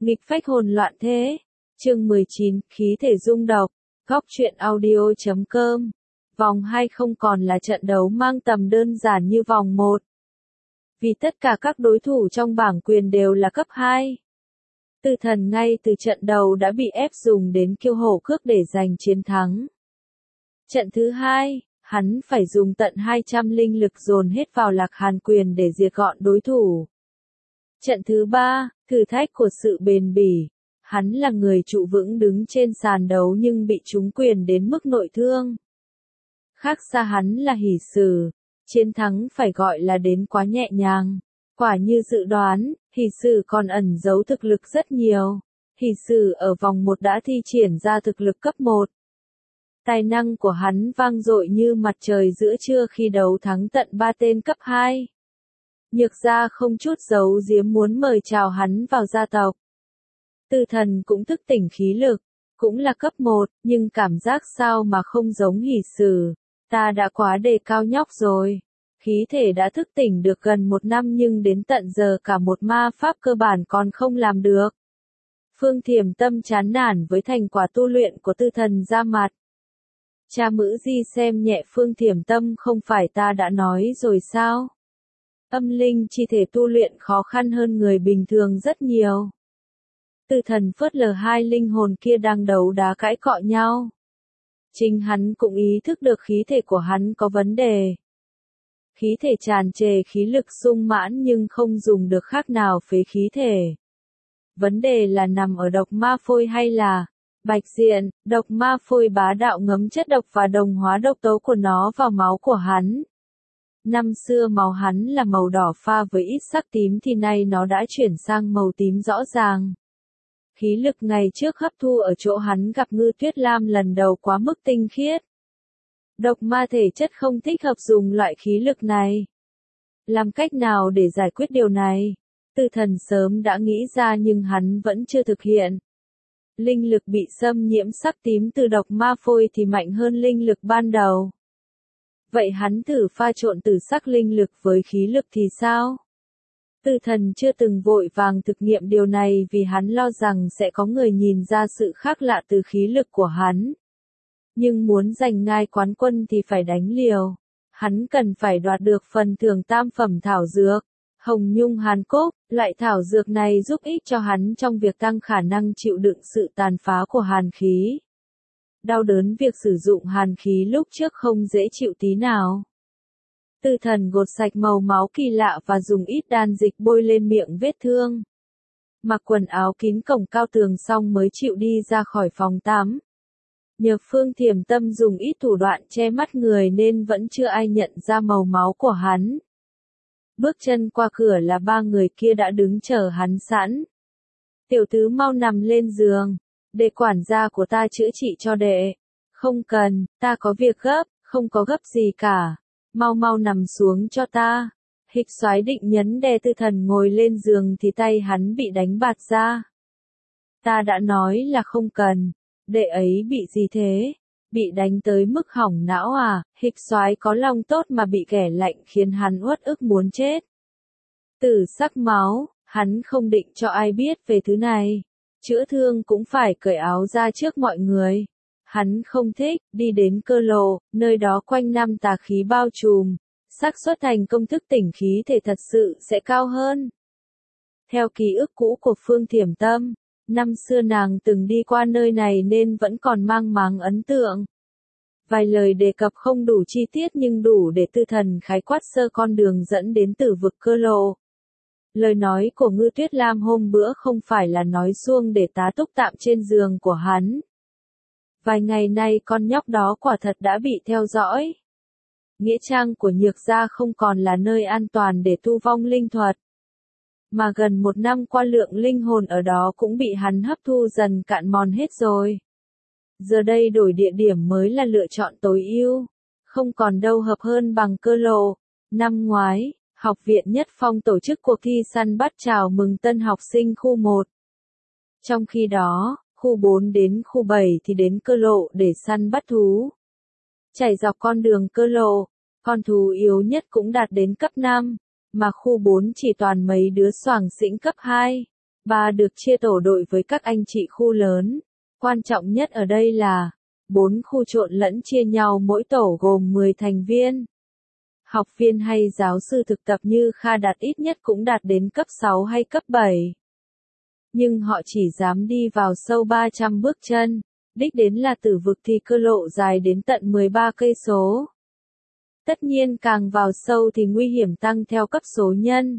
Nghịch phách hồn loạn thế. Chương 19, khí thể dung độc. Góc truyện audio.com. Vòng 2 không còn là trận đấu mang tầm đơn giản như vòng 1. Vì tất cả các đối thủ trong bảng quyền đều là cấp 2. Tư Thần ngay từ trận đầu đã bị ép dùng đến kiêu hổ cước để giành chiến thắng. Trận thứ 2, hắn phải dùng tận 200 linh lực dồn hết vào Lạc Hàn quyền để diệt gọn đối thủ. Trận thứ 3, thử thách của sự bền bỉ. Hắn là người trụ vững đứng trên sàn đấu nhưng bị trúng quyền đến mức nội thương. Khác xa hắn là Hỷ Sử, chiến thắng phải gọi là đến quá nhẹ nhàng. Quả như dự đoán, Hỷ Sử còn ẩn giấu thực lực rất nhiều. Hỷ Sử ở vòng 1 đã thi triển ra thực lực cấp 1. Tài năng của hắn vang dội như mặt trời giữa trưa khi đấu thắng tận 3 tên cấp 2. Nhược gia không chút giấu giếm muốn mời chào hắn vào gia tộc. Tư Thần cũng thức tỉnh khí lực, cũng là cấp 1, nhưng cảm giác sao mà không giống Hỷ Sử. Ta đã quá đề cao nhóc rồi. Khí thể đã thức tỉnh được gần 1 năm nhưng đến tận giờ cả một ma pháp cơ bản còn không làm được. Phương Thiểm Tâm chán nản với thành quả tu luyện của Tư Thần ra mặt. Cha Mữ Di xem nhẹ Phương Thiểm Tâm, không phải ta đã nói rồi sao? Âm linh chi thể tu luyện khó khăn hơn người bình thường rất nhiều. Tư Thần phớt lờ hai linh hồn kia đang đấu đá cãi cọ nhau. Chính hắn cũng ý thức được khí thể của hắn có vấn đề. Khí thể tràn trề khí lực sung mãn nhưng không dùng được khác nào phế khí thể. Vấn đề là nằm ở độc ma phôi hay là bạch diện. Độc ma phôi bá đạo ngấm chất độc và đồng hóa độc tố của nó vào máu của hắn. Năm xưa máu hắn là màu đỏ pha với ít sắc tím thì nay nó đã chuyển sang màu tím rõ ràng. Khí lực ngày trước hấp thu ở chỗ hắn gặp Ngư Tuyết Lam lần đầu quá mức tinh khiết. Độc ma thể chất không thích hợp dùng loại khí lực này. Làm cách nào để giải quyết điều này? Tư Thần sớm đã nghĩ ra nhưng hắn vẫn chưa thực hiện. Linh lực bị xâm nhiễm sắc tím từ độc ma phôi thì mạnh hơn linh lực ban đầu. Vậy hắn thử pha trộn tử sắc linh lực với khí lực thì sao? Tư Thần chưa từng vội vàng thực nghiệm điều này vì hắn lo rằng sẽ có người nhìn ra sự khác lạ từ khí lực của hắn. Nhưng muốn giành ngai quán quân thì phải đánh liều. Hắn cần phải đoạt được phần thưởng tam phẩm thảo dược. Hồng Nhung Hàn Cốc, loại thảo dược này giúp ích cho hắn trong việc tăng khả năng chịu đựng sự tàn phá của hàn khí. Đau đớn việc sử dụng hàn khí lúc trước không dễ chịu tí nào. Tư Thần gột sạch màu máu kỳ lạ và dùng ít đan dịch bôi lên miệng vết thương. Mặc quần áo kín cổng cao tường xong mới chịu đi ra khỏi phòng tắm. Nhờ Phương Thiểm Tâm dùng ít thủ đoạn che mắt người nên vẫn chưa ai nhận ra màu máu của hắn. Bước chân qua cửa là 3 người kia đã đứng chờ hắn sẵn. Tiểu tứ mau nằm lên giường. Để quản gia của ta chữa trị cho đệ. Không cần, ta có việc gấp, không có gấp gì cả. Mau mau nằm xuống cho ta. Hịch Soái định nhấn đè Tư Thần ngồi lên giường thì tay hắn bị đánh bạt ra. Ta đã nói là không cần. Đệ ấy bị gì thế? Bị đánh tới mức hỏng não à? Hịch Soái có lòng tốt mà bị ghẻ lạnh khiến hắn uất ức muốn chết. Tử sắc máu, hắn không định cho ai biết về thứ này. Chữa thương cũng phải cởi áo ra trước mọi người. Hắn không thích, đi đến Cơ Lộ, nơi đó quanh năm tà khí bao trùm. Xác suất thành công thức tỉnh khí thể thật sự sẽ cao hơn. Theo ký ức cũ của Phương Thiểm Tâm, năm xưa nàng từng đi qua nơi này nên vẫn còn mang máng ấn tượng. Vài lời đề cập không đủ chi tiết nhưng đủ để Tư Thần khái quát sơ con đường dẫn đến Tử vực Cơ Lộ. Lời nói của Ngư Tuyết Lam hôm bữa không phải là nói suông để tá túc tạm trên giường của hắn. Vài ngày nay con nhóc đó quả thật đã bị theo dõi. Nghĩa trang của Nhược gia không còn là nơi an toàn để tu vong linh thuật. Mà gần 1 năm qua lượng linh hồn ở đó cũng bị hắn hấp thu dần cạn mòn hết rồi. Giờ đây đổi địa điểm mới là lựa chọn tối ưu. Không còn đâu hợp hơn bằng Cơ Lộ. Năm ngoái, Học viện Nhất Phong tổ chức cuộc thi săn bắt chào mừng tân học sinh khu 1. Trong khi đó, khu 4 đến khu 7 thì đến Cơ Lộ để săn bắt thú. Chảy dọc con đường Cơ Lộ, con thú yếu nhất cũng đạt đến cấp 5, mà khu 4 chỉ toàn mấy đứa xoàng xĩnh cấp 2. Ba được chia tổ đội với các anh chị khu lớn. Quan trọng nhất ở đây là 4 khu trộn lẫn chia nhau mỗi tổ gồm 10 thành viên. Học viên hay giáo sư thực tập như Kha đạt ít nhất cũng đạt đến cấp 6 hay cấp 7. Nhưng họ chỉ dám đi vào sâu 300 bước chân, đích đến là Tử vực thì cơ lộ dài đến tận 13 cây số. Tất nhiên càng vào sâu thì nguy hiểm tăng theo cấp số nhân.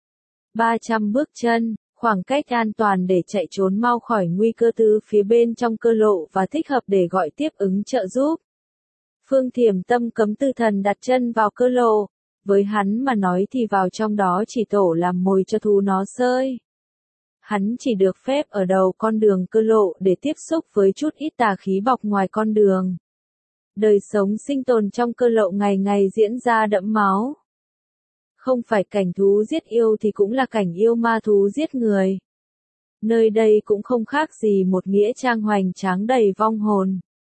300 bước chân, khoảng cách an toàn để chạy trốn mau khỏi nguy cơ từ phía bên trong cơ lộ và thích hợp để gọi tiếp ứng trợ giúp. Phương Thiểm Tâm cấm Tư Thần đặt chân vào cơ lộ, với hắn mà nói thì vào trong đó chỉ tổ làm mồi cho thú nó sơi. Hắn chỉ được phép ở đầu con đường cơ lộ để tiếp xúc với chút ít tà khí bọc ngoài con đường. Đời sống sinh tồn trong cơ lộ ngày ngày diễn ra đẫm máu. Không phải cảnh thú giết yêu thì cũng là cảnh yêu ma thú giết người. Nơi đây cũng không khác gì một nghĩa trang hoành tráng đầy vong hồn.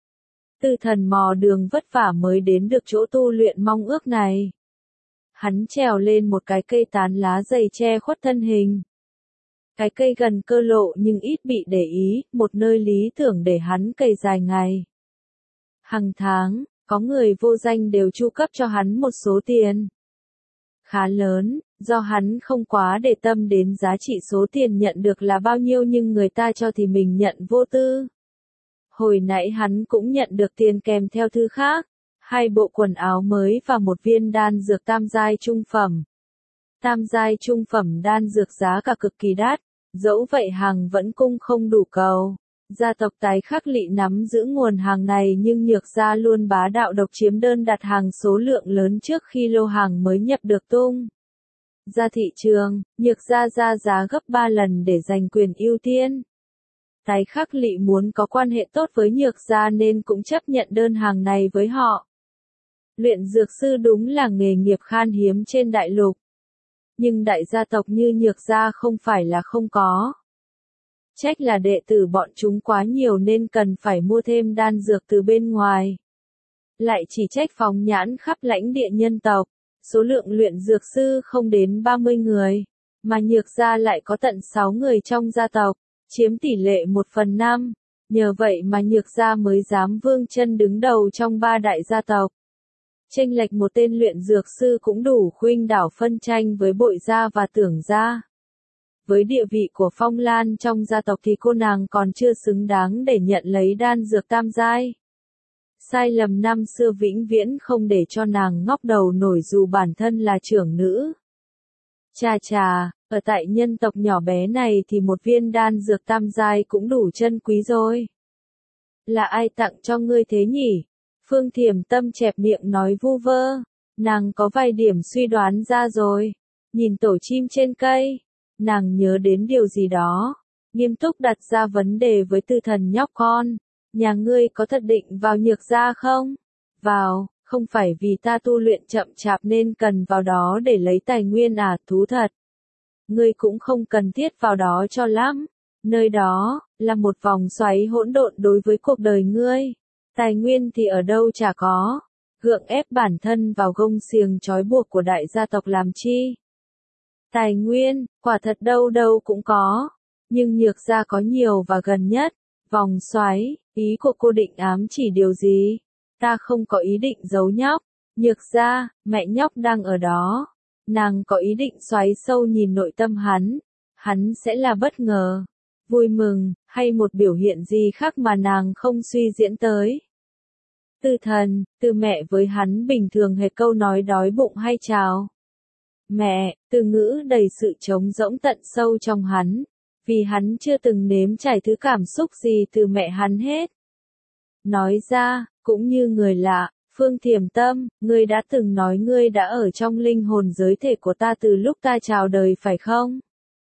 Tư Thần mò đường vất vả mới đến được chỗ tu luyện mong ước này. Hắn trèo lên một cái cây tán lá dày che khuất thân hình. Cái cây gần cơ lộ nhưng ít bị để ý, một nơi lý tưởng để hắn cày dài ngày. Hàng tháng, có người vô danh đều chu cấp cho hắn một số tiền khá lớn, do hắn không quá để tâm đến giá trị số tiền nhận được là bao nhiêu nhưng người ta cho thì mình nhận vô tư. Hồi nãy hắn cũng nhận được tiền kèm theo thư khác, 2 bộ quần áo mới và một viên đan dược tam giai trung phẩm. Tam giai trung phẩm đan dược giá cả cực kỳ đắt, dẫu vậy hàng vẫn cung không đủ cầu. Gia tộc Tái Khắc Lị nắm giữ nguồn hàng này nhưng Nhược gia luôn bá đạo độc chiếm đơn đặt hàng số lượng lớn trước khi lô hàng mới nhập được tung ra thị trường. Nhược gia ra giá gấp 3 lần để giành quyền ưu tiên. Tái Khắc Lị muốn có quan hệ tốt với Nhược gia nên cũng chấp nhận đơn hàng này với họ. Luyện dược sư đúng là nghề nghiệp khan hiếm trên đại lục. Nhưng đại gia tộc như Nhược gia không phải là không có. Trách là đệ tử bọn chúng quá nhiều nên cần phải mua thêm đan dược từ bên ngoài. Lại chỉ trách phóng nhãn khắp lãnh địa nhân tộc, số lượng luyện dược sư không đến 30 người, mà Nhược gia lại có tận 6 người trong gia tộc, chiếm tỷ lệ 1/5. Nhờ vậy mà Nhược gia mới dám vươn chân đứng đầu trong 3 đại gia tộc. Chênh lệch một tên luyện dược sư cũng đủ khuynh đảo phân tranh với Bội gia và Tưởng gia. Với địa vị của Phong Lan trong gia tộc thì cô nàng còn chưa xứng đáng để nhận lấy đan dược tam giai. Sai lầm năm xưa vĩnh viễn không để cho nàng ngóc đầu nổi dù bản thân là trưởng nữ. Chà chà, ở tại nhân tộc nhỏ bé này thì một viên đan dược tam giai cũng đủ chân quý rồi. Là ai tặng cho ngươi thế nhỉ? Phương Thiểm Tâm chẹp miệng nói vu vơ. Nàng có vài điểm suy đoán ra rồi. Nhìn tổ chim trên cây. Nàng nhớ đến điều gì đó, nghiêm túc đặt ra vấn đề với Tư Thần nhóc con. Nhà ngươi có thật định vào Nhược gia không? Vào, không phải vì ta tu luyện chậm chạp nên cần vào đó để lấy tài nguyên à, thú thật. Ngươi cũng không cần thiết vào đó cho lắm. Nơi đó, là một vòng xoáy hỗn độn đối với cuộc đời ngươi. Tài nguyên thì ở đâu chả có. Gượng ép bản thân vào gông xiềng trói buộc của đại gia tộc làm chi? Tài nguyên, quả thật đâu đâu cũng có. Nhưng Nhược gia có nhiều và gần nhất. Vòng xoáy, ý của cô định ám chỉ điều gì? Ta không có ý định giấu nhóc. Nhược gia, mẹ nhóc đang ở đó. Nàng có ý định xoáy sâu nhìn nội tâm hắn. Hắn sẽ là bất ngờ, vui mừng, hay một biểu hiện gì khác mà nàng không suy diễn tới. Tư Thần, từ mẹ với hắn bình thường hệt câu nói đói bụng hay chào. Mẹ, từ ngữ đầy sự trống rỗng tận sâu trong hắn, vì hắn chưa từng nếm trải thứ cảm xúc gì từ mẹ hắn hết. Nói ra, cũng như người lạ, Phương Thiểm Tâm, ngươi đã từng nói ngươi đã ở trong linh hồn giới thể của ta từ lúc ta chào đời phải không?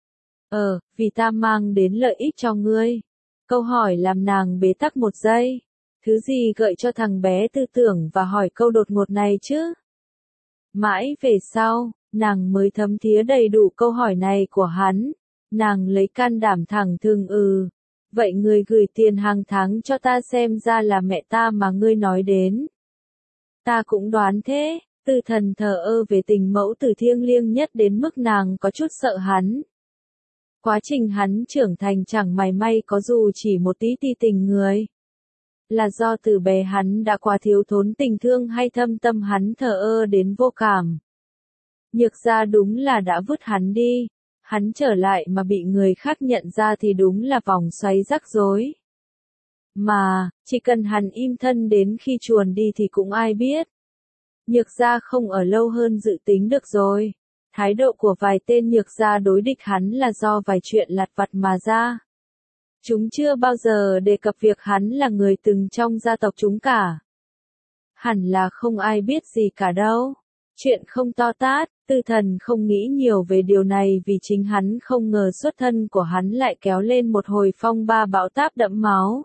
Vì ta mang đến lợi ích cho ngươi. Câu hỏi làm nàng bế tắc một giây. Thứ gì gợi cho thằng bé tư tưởng và hỏi câu đột ngột này chứ? Mãi về sau, nàng mới thấm thía đầy đủ câu hỏi này của hắn. Nàng lấy can đảm thẳng thừng vậy ngươi gửi tiền hàng tháng cho ta xem ra là mẹ ta mà ngươi nói đến. Ta cũng đoán thế. Tư Thần thờ ơ về tình mẫu tử thiêng liêng nhất đến mức nàng có chút sợ hắn. Quá trình hắn trưởng thành chẳng mảy may có dù chỉ một tí ti tình người. Là do từ bé hắn đã quá thiếu thốn tình thương hay thâm tâm hắn thờ ơ đến vô cảm. Nhược gia đúng là đã vứt hắn đi. Hắn trở lại mà bị người khác nhận ra thì đúng là vòng xoáy rắc rối. Mà, chỉ cần hắn im thân đến khi chuồn đi thì cũng ai biết. Nhược gia không ở lâu hơn dự tính được rồi. Thái độ của vài tên nhược gia đối địch hắn là do vài chuyện lặt vặt mà ra. Chúng chưa bao giờ đề cập việc hắn là người từng trong gia tộc chúng cả. Hẳn là không ai biết gì cả đâu. Chuyện không to tát, Tư Thần không nghĩ nhiều về điều này vì chính hắn không ngờ xuất thân của hắn lại kéo lên một hồi phong ba bão táp đẫm máu.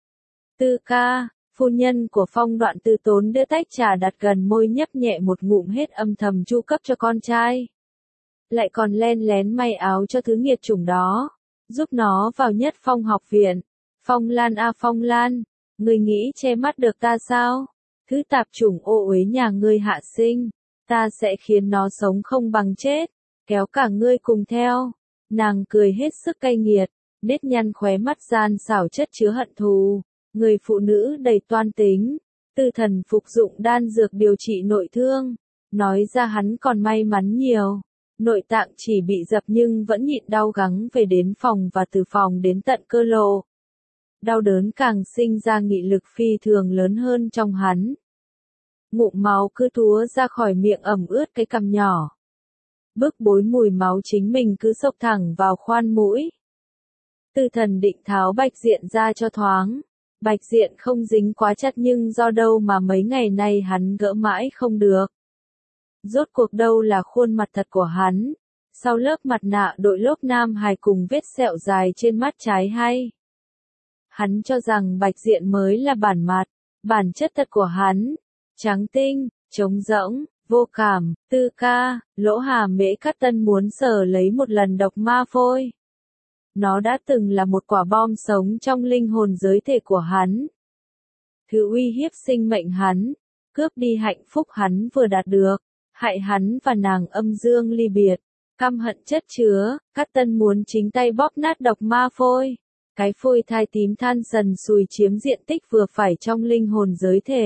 Tư ca, phu nhân của Phong Đoạn Tư tốn đưa tách trà đặt gần môi nhấp nhẹ một ngụm hết âm thầm chu cấp cho con trai. Lại còn len lén may áo cho thứ nghiệt chủng đó, giúp nó vào Nhất Phong học viện. Phong Lan à Phong Lan, ngươi nghĩ che mắt được ta sao? Thứ tạp chủng ô uế nhà ngươi hạ sinh, ta sẽ khiến nó sống không bằng chết, kéo cả ngươi cùng theo. Nàng cười hết sức cay nghiệt, nếp nhăn khóe mắt gian xảo chất chứa hận thù. Người phụ nữ đầy toan tính, Tư Thần phục dụng đan dược điều trị nội thương, nói ra hắn còn may mắn nhiều. Nội tạng chỉ bị dập nhưng vẫn nhịn đau gắng về đến phòng và từ phòng đến tận cơ lộ. Đau đớn càng sinh ra nghị lực phi thường lớn hơn trong hắn. Ngụm máu cứ túa ra khỏi miệng ẩm ướt cái cằm nhỏ. Bức bối mùi máu chính mình cứ xộc thẳng vào khoan mũi. Tư Thần định tháo bạch diện ra cho thoáng. Bạch diện không dính quá chặt nhưng do đâu mà mấy ngày nay hắn gỡ mãi không được. Rốt cuộc đâu là khuôn mặt thật của hắn, sau lớp mặt nạ đội lốp nam hài cùng vết sẹo dài trên mắt trái hay. Hắn cho rằng bạch diện mới là bản mặt, bản chất thật của hắn, trắng tinh, trống rỗng, vô cảm. Tư ca, Lỗ Hà Mễ Cát Tân muốn sờ lấy một lần độc ma phôi. Nó đã từng là một quả bom sống trong linh hồn giới thể của hắn. Thứ uy hiếp sinh mệnh hắn, cướp đi hạnh phúc hắn vừa đạt được, hại hắn và nàng âm dương ly biệt, căm hận chất chứa. Cát Tân muốn chính tay bóp nát độc ma phôi. Cái phôi thai tím than sần sùi chiếm diện tích vừa phải trong linh hồn giới thể.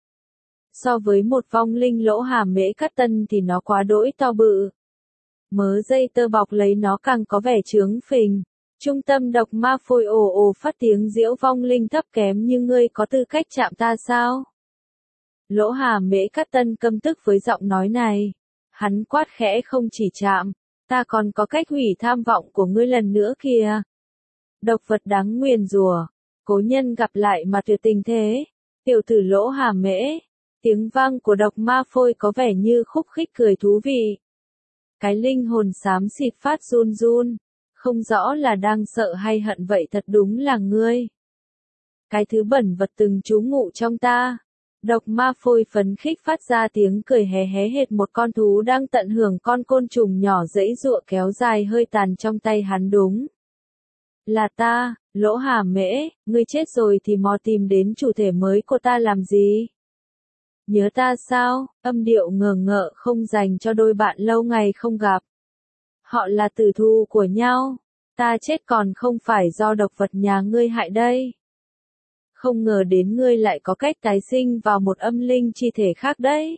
So với một vong linh Lỗ Hà Mễ Cát Tân thì nó quá đỗi to bự. Mớ dây tơ bọc lấy nó càng có vẻ trướng phình. Trung tâm độc ma phôi ồ ồ phát tiếng giễu vong linh thấp kém như ngươi có tư cách chạm ta sao? Lỗ Hà Mễ Cát Tân căm tức với giọng nói này. Hắn quát khẽ không chỉ chạm, ta còn có cách hủy tham vọng của ngươi lần nữa kìa. Độc vật đáng nguyền rủa, cố nhân gặp lại mà tuyệt tình thế. Tiểu tử Lỗ Hà Mễ, tiếng vang của độc ma phôi có vẻ như khúc khích cười thú vị. Cái linh hồn xám xịt phát run run. Không rõ là đang sợ hay hận vậy thật đúng là ngươi. Cái thứ bẩn vật từng trú ngụ trong ta. Độc ma phôi phấn khích phát ra tiếng cười hé hé hệt một con thú đang tận hưởng con côn trùng nhỏ dãy giụa kéo dài hơi tàn trong tay hắn đúng. Là ta, Lỗ Hà Mễ, ngươi chết rồi thì mò tìm đến chủ thể mới của ta làm gì? Nhớ ta sao? Âm điệu ngờ ngợ không dành cho đôi bạn lâu ngày không gặp. Họ là tử thù của nhau. Ta chết còn không phải do độc vật nhà ngươi hại đây. Không ngờ đến ngươi lại có cách tái sinh vào một âm linh chi thể khác đấy.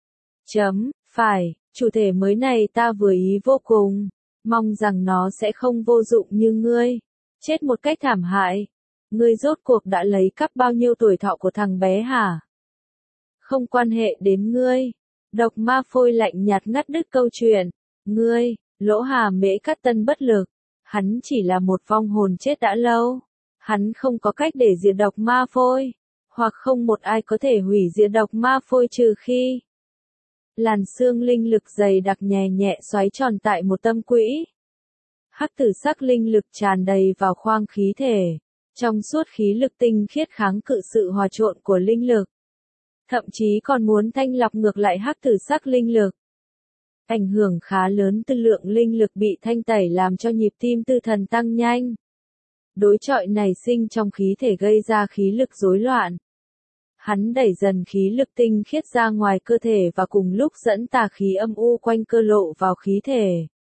Phải, chủ thể mới này ta vừa ý vô cùng. Mong rằng nó sẽ không vô dụng như ngươi. Chết một cách thảm hại. Ngươi rốt cuộc đã lấy cắp bao nhiêu tuổi thọ của thằng bé hả? Không quan hệ đến ngươi. Độc ma phôi lạnh nhạt ngắt đứt câu chuyện. Ngươi, Lỗ Hà Mễ Cát Tân bất lực. Hắn chỉ là một vong hồn chết đã lâu. Hắn không có cách để diệt độc ma phôi. Hoặc không một ai có thể hủy diệt độc ma phôi trừ khi làn xương linh lực dày đặc nhẹ nhẹ xoáy tròn tại một tâm quỹ. Hắc tử sắc linh lực tràn đầy vào khoang khí thể. Trong suốt khí lực tinh khiết kháng cự sự hòa trộn của linh lực. Thậm chí còn muốn thanh lọc ngược lại hắc tử sắc linh lực. Ảnh hưởng khá lớn từ lượng linh lực bị thanh tẩy làm cho nhịp tim Tư Thần tăng nhanh. Đối chọi nảy sinh trong khí thể gây ra khí lực rối loạn. Hắn đẩy dần khí lực tinh khiết ra ngoài cơ thể và cùng lúc dẫn tà khí âm u quanh cơ lộ vào khí thể.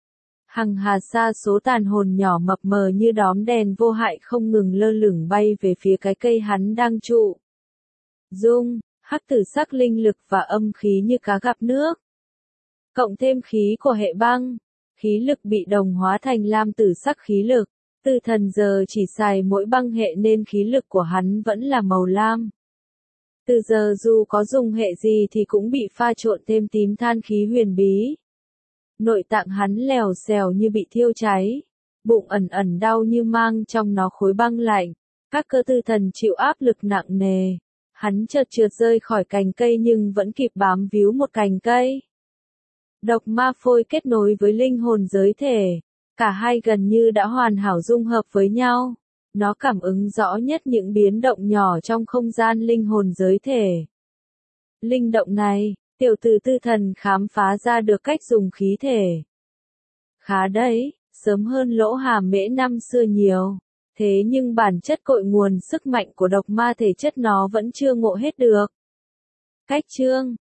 Hằng hà sa số tàn hồn nhỏ mập mờ như đóm đèn vô hại không ngừng lơ lửng bay về phía cái cây hắn đang trụ. Dung, hắc tử sắc linh lực và âm khí như cá gặp nước. Cộng thêm khí của hệ băng, khí lực bị đồng hóa thành lam tử sắc khí lực. Tư thần giờ chỉ xài mỗi băng hệ nên khí lực của hắn vẫn là màu lam. Từ giờ dù có dùng hệ gì thì cũng bị pha trộn thêm tím than khí huyền bí. Nội tạng hắn lèo xèo như bị thiêu cháy, bụng ẩn ẩn đau như mang trong nó khối băng lạnh, các cơ tư thần chịu áp lực nặng nề. Hắn chợt trượt rơi khỏi cành cây nhưng vẫn kịp bám víu một cành cây. Độc ma phôi kết nối với linh hồn giới thể, cả hai gần như đã hoàn hảo dung hợp với nhau. Nó cảm ứng rõ nhất những biến động nhỏ trong không gian linh hồn giới thể. Linh động này, tiểu tử tư thần khám phá ra được cách dùng khí thể. Khá đấy, sớm hơn Lỗ Hà Mễ năm xưa nhiều. Thế nhưng bản chất cội nguồn sức mạnh của độc ma thể chất nó vẫn chưa ngộ hết được. Cách chương